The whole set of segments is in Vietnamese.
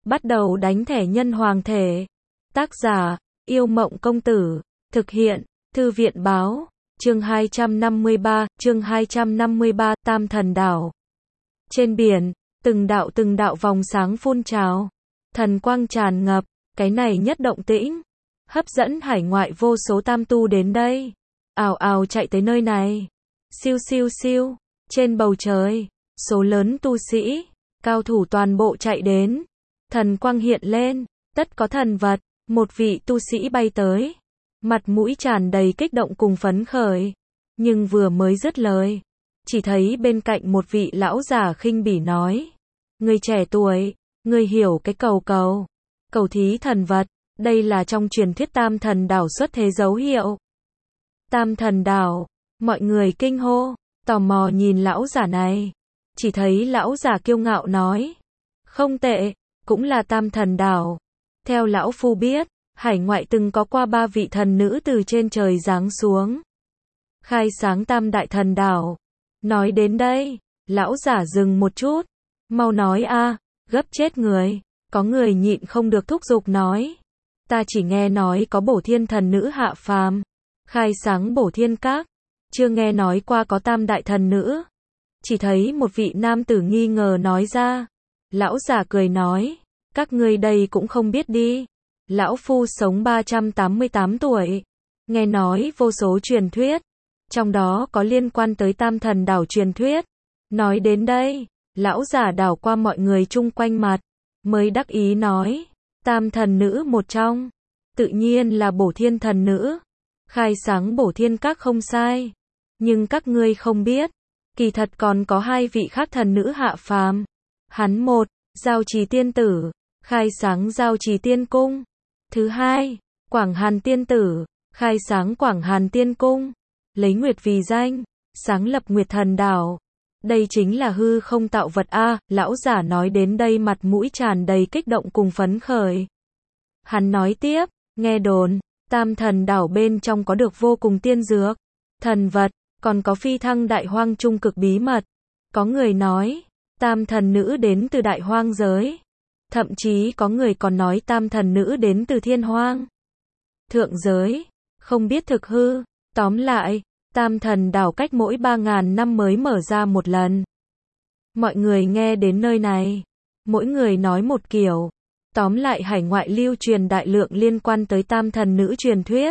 Bắt đầu đánh thẻ nhân hoàng thể. Tác giả, Yêu Mộng Công Tử. Thực hiện, Thư viện Báo. Chương 253, Tam Thần Đảo. Trên biển, từng đạo vòng sáng phun trào. Thần quang tràn ngập, cái này nhất động tĩnh. Hấp dẫn hải ngoại vô số tam tu đến đây. Ào ào chạy tới nơi này. Siêu siêu siêu, trên bầu trời, số lớn tu sĩ, cao thủ toàn bộ chạy đến. Thần quang hiện lên, tất có thần vật, một vị tu sĩ bay tới. Mặt mũi tràn đầy kích động cùng phấn khởi. Nhưng vừa mới dứt lời, chỉ thấy bên cạnh một vị lão già khinh bỉ nói. Người trẻ tuổi, người hiểu cái cầu thí thần vật, đây là trong truyền thuyết Tam Thần Đảo xuất thế dấu hiệu. Tam Thần Đảo, mọi người kinh hô, tò mò nhìn lão giả này. Chỉ thấy lão giả kiêu ngạo nói. Không tệ, cũng là Tam Thần Đảo. Theo lão phu biết, hải ngoại từng có qua 3 vị thần nữ từ trên trời giáng xuống. Khai sáng Tam Đại Thần Đảo. Nói đến đây, lão giả dừng một chút. Mau nói a, gấp chết người. Có người nhịn không được thúc giục nói. Ta chỉ nghe nói có Bổ Thiên thần nữ hạ phàm, khai sáng Bổ Thiên Các, chưa nghe nói qua có Tam Đại thần nữ. Chỉ thấy một vị nam tử nghi ngờ nói ra. Lão giả cười nói, các ngươi đây cũng không biết đi. Lão phu sống 388 tuổi, nghe nói vô số truyền thuyết, trong đó có liên quan tới Tam Thần Đảo truyền thuyết. Nói đến đây, lão giả đảo qua mọi người chung quanh mặt, mới đắc ý nói, Tam thần nữ một trong, tự nhiên là Bổ Thiên thần nữ, khai sáng Bổ Thiên Các không sai. Nhưng các ngươi không biết, kỳ thật còn có 2 vị khác thần nữ hạ phàm. Hắn một, Giao Trì tiên tử, khai sáng Giao Trì tiên cung. Thứ hai, Quảng Hàn tiên tử, khai sáng Quảng Hàn tiên cung, lấy nguyệt vì danh, sáng lập Nguyệt Thần Đảo. Đây chính là hư không tạo vật a. Lão giả nói đến đây mặt mũi tràn đầy kích động cùng phấn khởi. Hắn nói tiếp, nghe đồn, Tam Thần Đảo bên trong có được vô cùng tiên dược, thần vật, còn có phi thăng đại hoang trung cực bí mật. Có người nói, Tam thần nữ đến từ đại hoang giới. Thậm chí có người còn nói Tam thần nữ đến từ thiên hoang, thượng giới. Không biết thực hư. Tóm lại, Tam Thần Đảo cách mỗi 3.000 năm mới mở ra một lần. Mọi người nghe đến nơi này, mỗi người nói một kiểu. Tóm lại hải ngoại lưu truyền đại lượng liên quan tới Tam thần nữ truyền thuyết.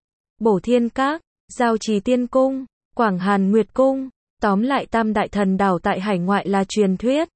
Bổ Thiên Các, Giao Trì tiên cung, Quảng Hàn Nguyệt cung. Tóm lại Tam Đại Thần Đảo tại hải ngoại là truyền thuyết.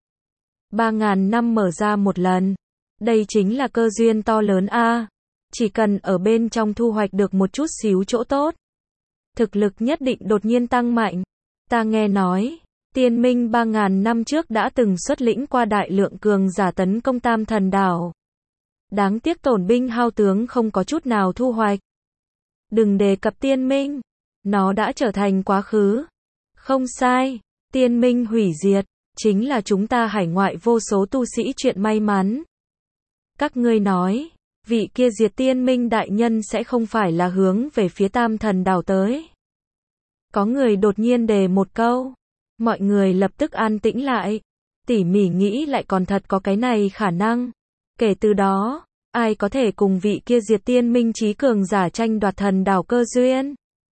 3.000 năm mở ra một lần. Đây chính là cơ duyên to lớn a. Chỉ cần ở bên trong thu hoạch được một chút xíu chỗ tốt, thực lực nhất định đột nhiên tăng mạnh. Ta nghe nói, Tiên Minh 3.000 năm trước đã từng xuất lĩnh qua đại lượng cường giả tấn công Tam Thần Đảo. Đáng tiếc tổn binh hao tướng không có chút nào thu hoạch. Đừng đề cập Tiên Minh, nó đã trở thành quá khứ. Không sai, Tiên Minh hủy diệt, chính là chúng ta hải ngoại vô số tu sĩ chuyện may mắn. Các ngươi nói, vị kia diệt Tiên Minh đại nhân sẽ không phải là hướng về phía Tam Thần Đảo tới. Có người đột nhiên đề một câu. Mọi người lập tức an tĩnh lại. Tỉ mỉ nghĩ lại còn thật có cái này khả năng. Kể từ đó, ai có thể cùng vị kia diệt Tiên Minh chí cường giả tranh đoạt thần đảo cơ duyên.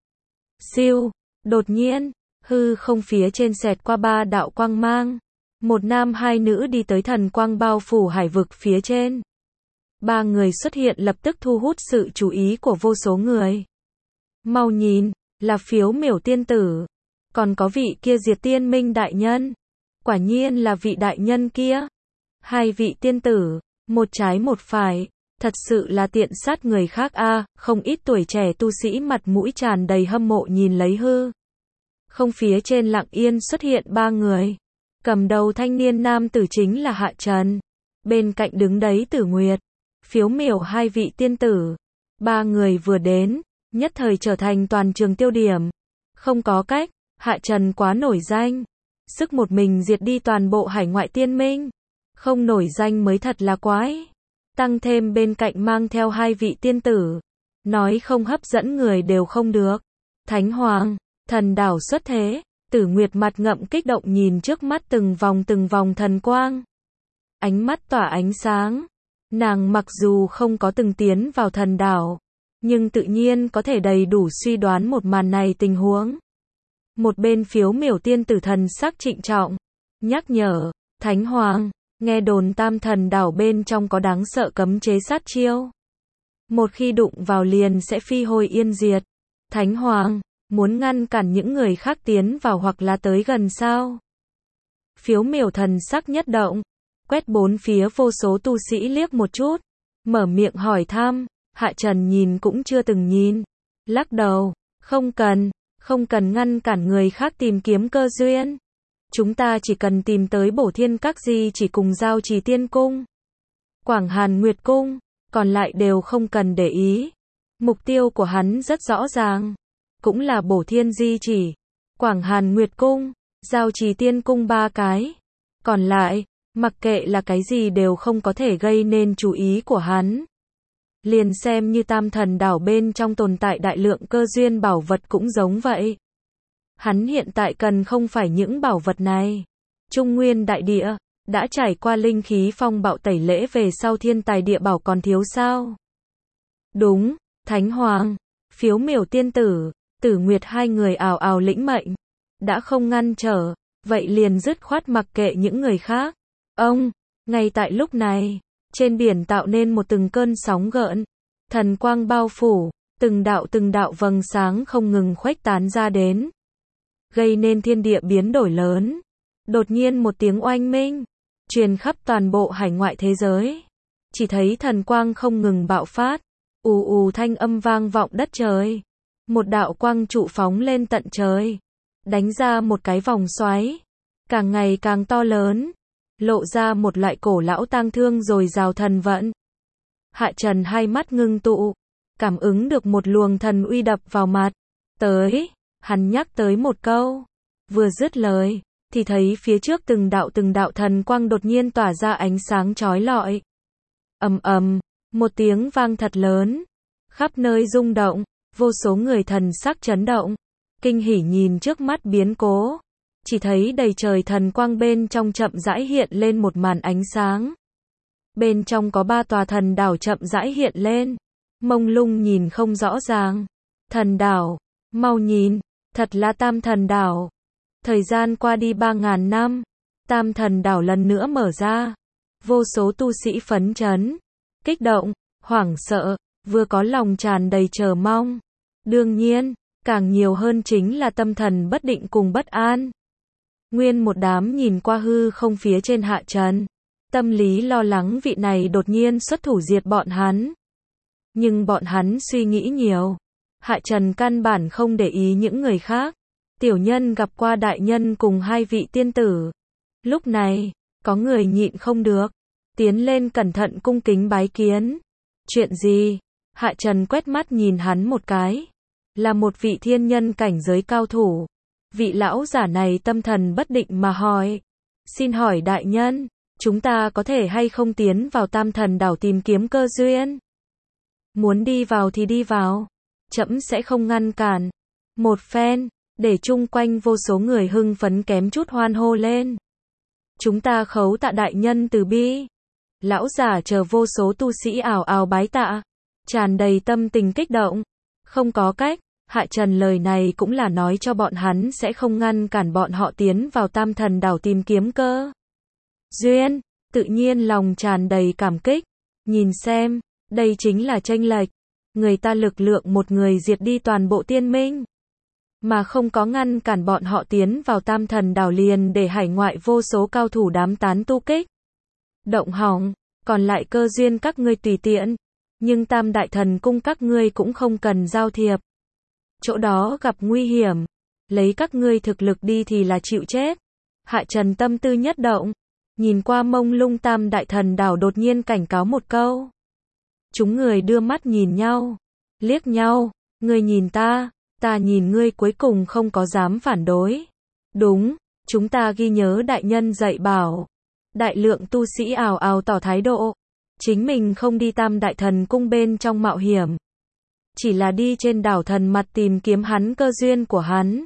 Siêu, đột nhiên, hư không phía trên xẹt qua 3 đạo quang mang. Một nam 2 nữ đi tới thần quang bao phủ hải vực phía trên. 3 người xuất hiện lập tức thu hút sự chú ý của vô số người. Mau nhìn, là Phiếu Miểu tiên tử. Còn có vị kia diệt Tiên Minh đại nhân. Quả nhiên là vị đại nhân kia. 2 vị tiên tử, một trái một phải. Thật sự là tiện sát người khác a. Không ít tuổi trẻ tu sĩ mặt mũi tràn đầy hâm mộ nhìn lấy hư không phía trên lặng yên xuất hiện 3 người. Cầm đầu thanh niên nam tử chính là Hạ Trần. Bên cạnh đứng đấy Tử Nguyệt, Phiếu Miểu 2 vị tiên tử. 3 người vừa đến, nhất thời trở thành toàn trường tiêu điểm. Không có cách, Hạ Trần quá nổi danh. Sức một mình diệt đi toàn bộ hải ngoại Tiên Minh. Không nổi danh mới thật là quái. Tăng thêm bên cạnh mang theo 2 vị tiên tử. Nói không hấp dẫn người đều không được. Thánh Hoàng, Thần Đảo xuất thế. Tử Nguyệt mặt ngậm kích động nhìn trước mắt từng vòng thần quang. Ánh mắt tỏa ánh sáng. Nàng mặc dù không có từng tiến vào thần đảo, nhưng tự nhiên có thể đầy đủ suy đoán một màn này tình huống. Một bên Phiếu Miểu tiên tử thần sắc trịnh trọng, nhắc nhở, Thánh Hoàng, nghe đồn Tam Thần đảo bên trong có đáng sợ cấm chế sát chiêu. Một khi đụng vào liền sẽ phi hồi yên diệt. Thánh Hoàng, muốn ngăn cản những người khác tiến vào hoặc là tới gần sao? Phiếu Miểu thần sắc nhất động, quét bốn phía vô số tu sĩ liếc một chút, mở miệng hỏi thăm. Hạ Trần nhìn cũng chưa từng nhìn, lắc đầu, không cần ngăn cản người khác tìm kiếm cơ duyên. Chúng ta chỉ cần tìm tới Bổ Thiên Các Di chỉ cùng Giao Trì Tiên Cung, Quảng Hàn Nguyệt Cung, còn lại đều không cần để ý. Mục tiêu của hắn rất rõ ràng, cũng là Bổ Thiên Di chỉ, Quảng Hàn Nguyệt Cung, Giao Trì Tiên Cung ba cái. Còn lại, mặc kệ là cái gì đều không có thể gây nên chú ý của hắn. Liền xem như Tam Thần đảo bên trong tồn tại đại lượng cơ duyên bảo vật cũng giống vậy. Hắn hiện tại cần không phải những bảo vật này. Trung Nguyên đại địa, đã trải qua linh khí phong bạo tẩy lễ về sau thiên tài địa bảo còn thiếu sao? Đúng, Thánh Hoàng, Phiếu Miểu tiên tử, Tử Nguyệt hai người ào ào lĩnh mệnh. Đã không ngăn trở, vậy liền dứt khoát mặc kệ những người khác. Ngay tại lúc này, trên biển tạo nên một từng cơn sóng gợn, thần quang bao phủ, từng đạo vầng sáng không ngừng khuếch tán ra đến, gây nên thiên địa biến đổi lớn. Đột nhiên một tiếng oanh minh truyền khắp toàn bộ hải ngoại thế giới. Chỉ thấy thần quang không ngừng bạo phát, ù ù thanh âm vang vọng đất trời. Một đạo quang trụ phóng lên tận trời, đánh ra một cái vòng xoáy, càng ngày càng to lớn, lộ ra một loại cổ lão tang thương rồi rào thần vận. Hạ Trần hai mắt ngưng tụ, cảm ứng được một luồng thần uy đập vào mặt. Tới, hắn nhắc tới một câu, vừa dứt lời, thì thấy phía trước từng đạo thần quang đột nhiên tỏa ra ánh sáng chói lọi. Ầm ầm, một tiếng vang thật lớn, khắp nơi rung động, vô số người thần sắc chấn động, kinh hỉ nhìn trước mắt biến cố. Chỉ thấy đầy trời thần quang bên trong chậm rãi hiện lên một màn ánh sáng. Bên trong có 3 tòa thần đảo chậm rãi hiện lên, mông lung nhìn không rõ ràng. Thần đảo, mau nhìn, thật là Tam Thần đảo. Thời gian qua đi 3.000 năm, Tam Thần đảo lần nữa mở ra. Vô số tu sĩ phấn chấn, kích động, hoảng sợ, vừa có lòng tràn đầy chờ mong. Đương nhiên, càng nhiều hơn chính là tâm thần bất định cùng bất an. Nguyên một đám nhìn qua hư không phía trên Hạ Trần, tâm lý lo lắng vị này đột nhiên xuất thủ diệt bọn hắn. Nhưng bọn hắn suy nghĩ nhiều, Hạ Trần căn bản không để ý những người khác. Tiểu nhân gặp qua đại nhân cùng 2 vị tiên tử. Lúc này, có người nhịn không được, tiến lên cẩn thận cung kính bái kiến. Chuyện gì? Hạ Trần quét mắt nhìn hắn một cái. Là một vị thiên nhân cảnh giới cao thủ. Vị lão giả này tâm thần bất định mà hỏi. Xin hỏi đại nhân, chúng ta có thể hay không tiến vào Tam Thần đảo tìm kiếm cơ duyên? Muốn đi vào thì đi vào, trẫm sẽ không ngăn cản. Một phen, để chung quanh vô số người hưng phấn kém chút hoan hô lên. Chúng ta khấu tạ đại nhân từ bi. Lão giả chờ vô số tu sĩ ào ào bái tạ, tràn đầy tâm tình kích động. Không có cách, Hạ Trần lời này cũng là nói cho bọn hắn sẽ không ngăn cản bọn họ tiến vào Tam Thần đảo tìm kiếm cơ duyên, tự nhiên lòng tràn đầy cảm kích. Nhìn xem, đây chính là chênh lệch. Người ta lực lượng một người diệt đi toàn bộ tiên minh, mà không có ngăn cản bọn họ tiến vào Tam Thần đảo liền để hải ngoại vô số cao thủ đám tán tu kích động hỏng, còn lại cơ duyên các ngươi tùy tiện, nhưng Tam Đại Thần cung các ngươi cũng không cần giao thiệp. Chỗ đó gặp nguy hiểm, lấy các ngươi thực lực đi thì là chịu chết. Hạ Trần tâm tư nhất động, nhìn qua mông lung Tam Đại Thần đảo đột nhiên cảnh cáo một câu. Chúng người đưa mắt nhìn nhau, liếc nhau, ngươi nhìn ta nhìn ngươi, cuối cùng không có dám phản đối. Đúng, chúng ta ghi nhớ đại nhân dạy bảo. Đại lượng tu sĩ ào ào tỏ thái độ, chính mình không đi Tam Đại Thần cung bên trong mạo hiểm, chỉ là đi trên đảo thần mặt tìm kiếm hắn cơ duyên của hắn.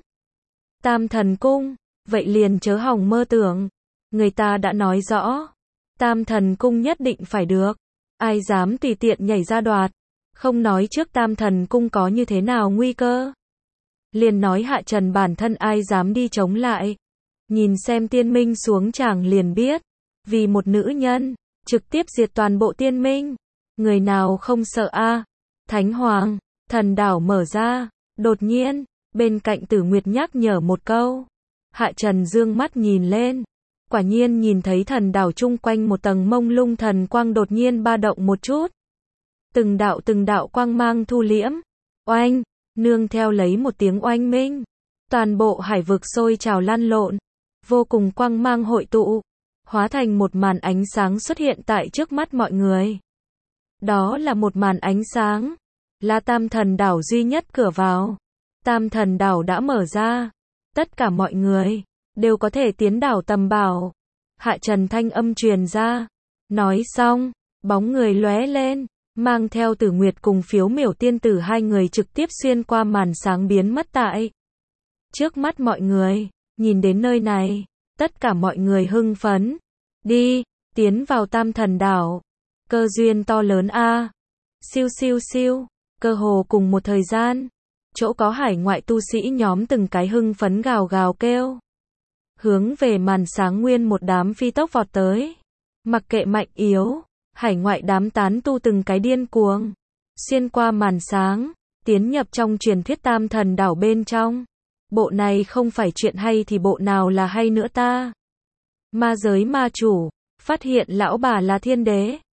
Tam Thần cung, vậy liền chớ hòng mơ tưởng. Người ta đã nói rõ, Tam Thần cung nhất định phải được. ai dám tùy tiện nhảy ra đoạt, không nói trước Tam Thần Cung có như thế nào nguy cơ. Liền nói Hạ Trần bản thân ai dám đi chống lại. Nhìn xem tiên minh xuống tràng liền biết, vì một nữ nhân, trực tiếp diệt toàn bộ tiên minh. Người nào không sợ a? Thánh Hoàng, thần đảo mở ra, đột nhiên, bên cạnh Tử Nguyệt nhắc nhở một câu. Hạ Trần dương mắt nhìn lên, quả nhiên nhìn thấy thần đảo chung quanh một tầng mông lung thần quang đột nhiên ba động một chút. Từng đạo quang mang thu liễm, oanh, nương theo lấy một tiếng oanh minh. Toàn bộ hải vực sôi trào lăn lộn, vô cùng quang mang hội tụ, hóa thành một màn ánh sáng xuất hiện tại trước mắt mọi người. Đó là một màn ánh sáng, là Tam Thần Đảo duy nhất cửa vào. Tam Thần Đảo đã mở ra, tất cả mọi người đều có thể tiến đảo tầm bảo. Hạ Trần thanh âm truyền ra, nói xong, bóng người lóe lên, mang theo Tử Nguyệt cùng Phiếu Miểu tiên tử hai người trực tiếp xuyên qua màn sáng biến mất tại trước mắt mọi người. Nhìn đến nơi này, tất cả mọi người hưng phấn. Đi, tiến vào Tam Thần Đảo. Cơ duyên to lớn a. Siêu siêu siêu, cơ hồ cùng một thời gian, chỗ có hải ngoại tu sĩ nhóm từng cái hưng phấn gào gào kêu. Hướng về màn sáng nguyên một đám phi tốc vọt tới. Mặc kệ mạnh yếu, hải ngoại đám tán tu từng cái điên cuồng. Xuyên qua màn sáng, tiến nhập trong truyền thuyết Tam Thần Đảo bên trong. Bộ này không phải chuyện hay thì bộ nào là hay nữa ta? Ma giới ma chủ, phát hiện lão bà là thiên đế.